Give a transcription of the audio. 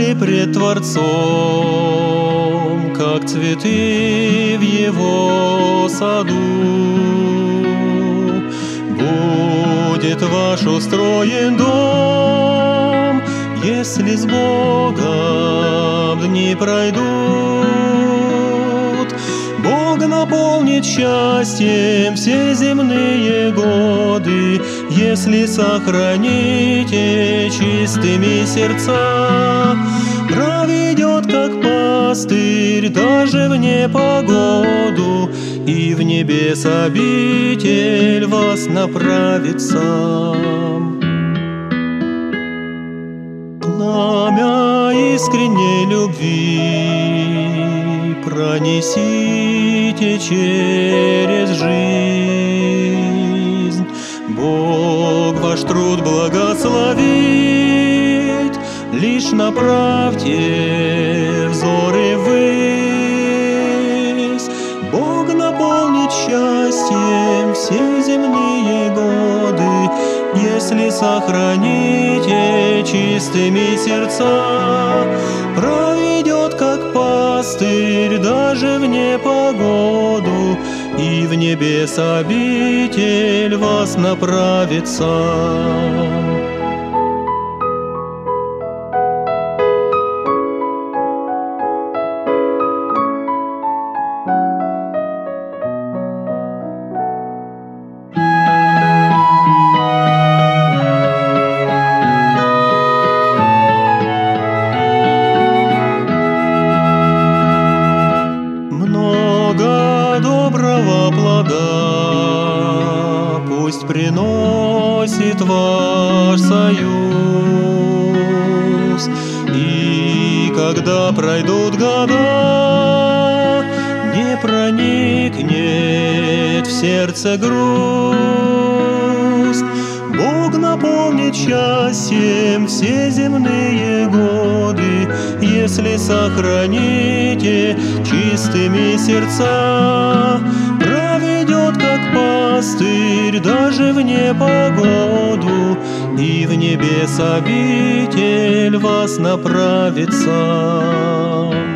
вы пред Творцом, как цветы в Его саду. Будет ваш устроен дом, если с Богом дни пройдут. Бог наполнит счастьем все земные годы, если сохраните чистыми сердца. Проведет, как пастырь, даже в непогоду, и в небес обитель вас направит сам. Пламя искренней любви пронесите через жизнь. Бог ваш труд благословит, лишь направьте взоры ввысь. Бог наполнит счастьем все земные годы, если сохраните чистыми сердца. Проведет, как пастырь, даже в непогоду, и в небес обитель вас направит сам. Доброго плода пусть приносит ваш союз, и когда пройдут года, не проникнет в сердце грусть. Бог наполнит счастьем все земные годы, если сохраните чистыми сердца. Проведет, как пастырь, даже в непогоду, и в небес обитель вас направит сам.